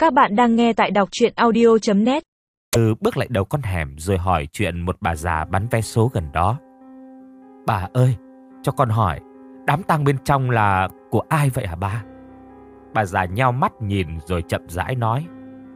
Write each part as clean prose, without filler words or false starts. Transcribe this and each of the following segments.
Các bạn đang nghe tại đọc truyện audio.net. Bước lại đầu con hẻm rồi hỏi chuyện một bà già bán vé số gần đó. Bà ơi, cho con hỏi, đám tang bên trong là của ai vậy hả bà? Bà già nheo mắt nhìn rồi chậm rãi nói.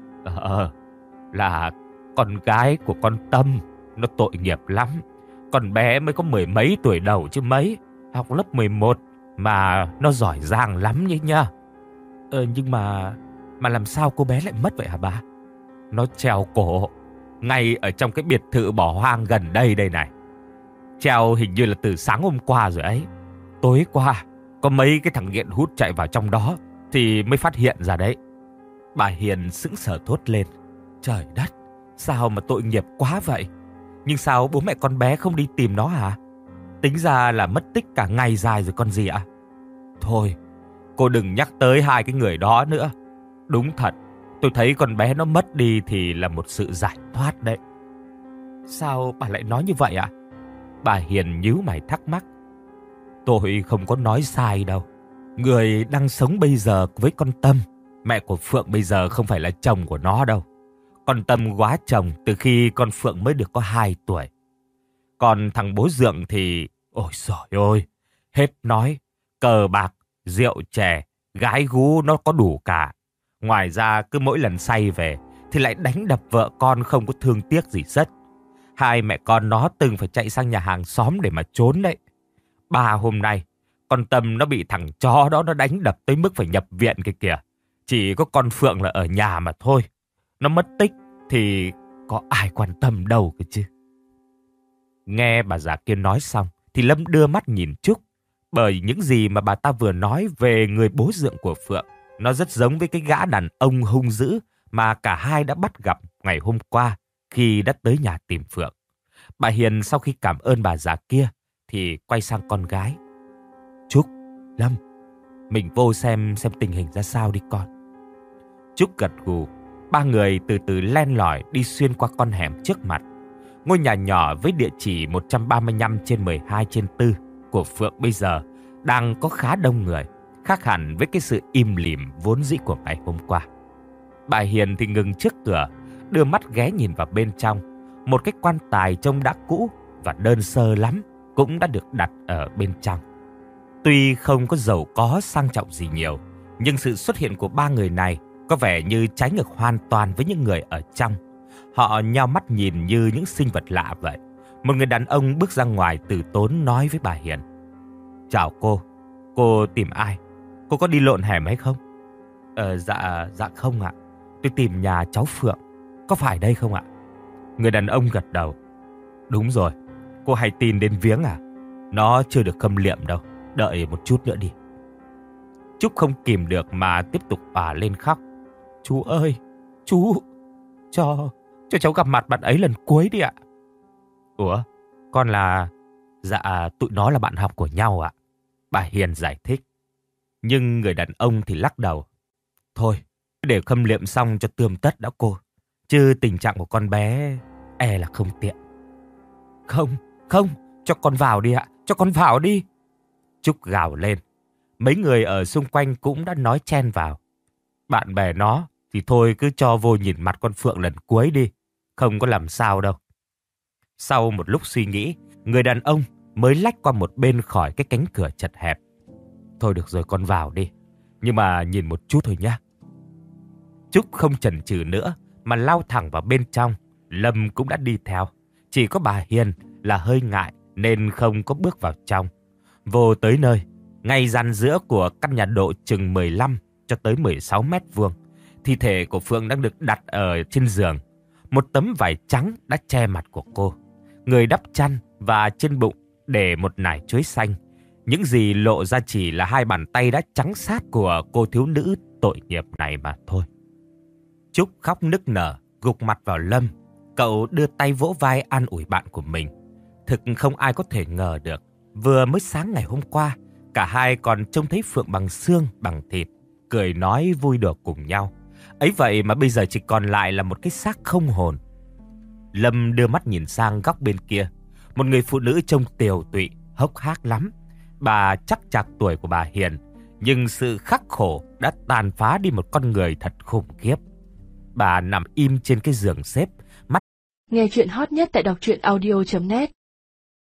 Là con gái của con Tâm. Nó tội nghiệp lắm. Con bé mới có mười mấy tuổi đầu chứ mấy. Học lớp 11 mà nó giỏi giang lắm nhỉ nhá. Nhưng mà làm sao cô bé lại mất vậy hả bà? Nó treo cổ ngay ở trong cái biệt thự bỏ hoang gần đây đây này. Treo hình như là từ sáng hôm qua rồi ấy. Tối qua có mấy cái thằng nghiện hút chạy vào trong đó thì mới phát hiện ra đấy. Bà Hiền sững sờ thốt lên. Trời đất, sao mà tội nghiệp quá vậy? Nhưng sao bố mẹ con bé không đi tìm nó hả? Tính ra là mất tích cả ngày dài rồi con gì ạ? Thôi, cô đừng nhắc tới hai cái người đó nữa. Đúng thật, tôi thấy con bé nó mất đi thì là một sự giải thoát đấy. Sao bà lại nói như vậy ạ? Bà Hiền nhíu mày thắc mắc. Tôi không có nói sai đâu. Người đang sống bây giờ với con Tâm, mẹ của Phượng bây giờ không phải là chồng của nó đâu. Con Tâm quá chồng từ khi con Phượng mới được có 2 tuổi. Còn thằng bố Dượng thì, ôi giời ơi, hết nói, cờ bạc, rượu chè, gái gú nó có đủ cả. Ngoài ra cứ mỗi lần say về thì lại đánh đập vợ con không có thương tiếc gì hết. Hai mẹ con nó từng phải chạy sang nhà hàng xóm để mà trốn đấy. 3 hôm nay, con Tâm nó bị thằng chó đó nó đánh đập tới mức phải nhập viện kìa. Chỉ có con Phượng là ở nhà mà thôi. Nó mất tích thì có ai quan tâm đâu cơ chứ. Nghe bà già kia nói xong thì Lâm đưa mắt nhìn Trúc. Bởi những gì mà bà ta vừa nói về người bố Dượng của Phượng, nó rất giống với cái gã đàn ông hung dữ mà cả hai đã bắt gặp ngày hôm qua khi đã tới nhà tìm Phượng. Bà Hiền sau khi cảm ơn bà già kia thì quay sang con gái. Trúc, Lâm, mình vô xem tình hình ra sao đi con. Trúc gật gù. Ba người từ từ len lỏi đi xuyên qua con hẻm trước mặt. Ngôi nhà nhỏ với địa chỉ 135/12/4 của Phượng bây giờ đang có khá đông người, khác hẳn với cái sự im lìm vốn dĩ của ngày hôm qua. Bà Hiền thì ngừng trước cửa, đưa mắt ghé nhìn vào bên trong. Một cái quan tài trông đã cũ và đơn sơ lắm cũng đã được đặt ở bên trong. Tuy không có giàu có sang trọng gì nhiều, nhưng sự xuất hiện của ba người này có vẻ như trái ngược hoàn toàn với những người ở trong. Họ nhao mắt nhìn như những sinh vật lạ vậy. Một người đàn ông bước ra ngoài từ tốn nói với bà Hiền. Chào cô tìm ai? Cô có đi lộn hẻm hay không? Dạ không ạ. Tôi tìm nhà cháu Phượng. Có phải đây không ạ? Người đàn ông gật đầu. Đúng rồi, cô hay tin đến viếng à? Nó chưa được khâm liệm đâu. Đợi một chút nữa đi. Trúc không kìm được mà tiếp tục òa lên khóc. Chú ơi, chú cho cháu gặp mặt bạn ấy lần cuối đi ạ. Ủa, con là... Dạ, tụi nó là bạn học của nhau ạ. Bà Hiền giải thích. Nhưng người đàn ông thì lắc đầu. Thôi, để khâm liệm xong cho tươm tất đã cô. Chứ tình trạng của con bé e là không tiện. Không, cho con vào đi ạ, cho con vào đi. Trúc gào lên. Mấy người ở xung quanh cũng đã nói chen vào. Bạn bè nó thì thôi cứ cho vô nhìn mặt con Phượng lần cuối đi. Không có làm sao đâu. Sau một lúc suy nghĩ, người đàn ông mới lách qua một bên khỏi cái cánh cửa chật hẹp. Thôi được rồi, con vào đi. Nhưng mà nhìn một chút thôi nhé. Trúc không chần chừ nữa mà lao thẳng vào bên trong. Lâm cũng đã đi theo. Chỉ có bà Hiền là hơi ngại nên không có bước vào trong. Vô tới nơi, ngay gian giữa của căn nhà độ chừng 15 cho tới 16 mét vuông, thi thể của Phượng đang được đặt ở trên giường. Một tấm vải trắng đã che mặt của cô. Người đắp chăn và trên bụng để một nải chuối xanh. Những gì lộ ra chỉ là hai bàn tay đã trắng sát của cô thiếu nữ tội nghiệp này mà thôi. Trúc khóc nức nở, gục mặt vào Lâm. Cậu đưa tay vỗ vai an ủi bạn của mình. Thực không ai có thể ngờ được, vừa mới sáng ngày hôm qua, cả hai còn trông thấy Phượng bằng xương, bằng thịt, cười nói vui đùa cùng nhau. Ấy vậy mà bây giờ chỉ còn lại là một cái xác không hồn. Lâm đưa mắt nhìn sang góc bên kia. Một người phụ nữ trông tiều tụy, hốc hác lắm. Bà chắc chạc tuổi của bà Hiền, nhưng sự khắc khổ đã tàn phá đi một con người thật khủng khiếp. Bà nằm im trên cái giường xếp. Nghe chuyện hot nhất tại đọc truyện audio.net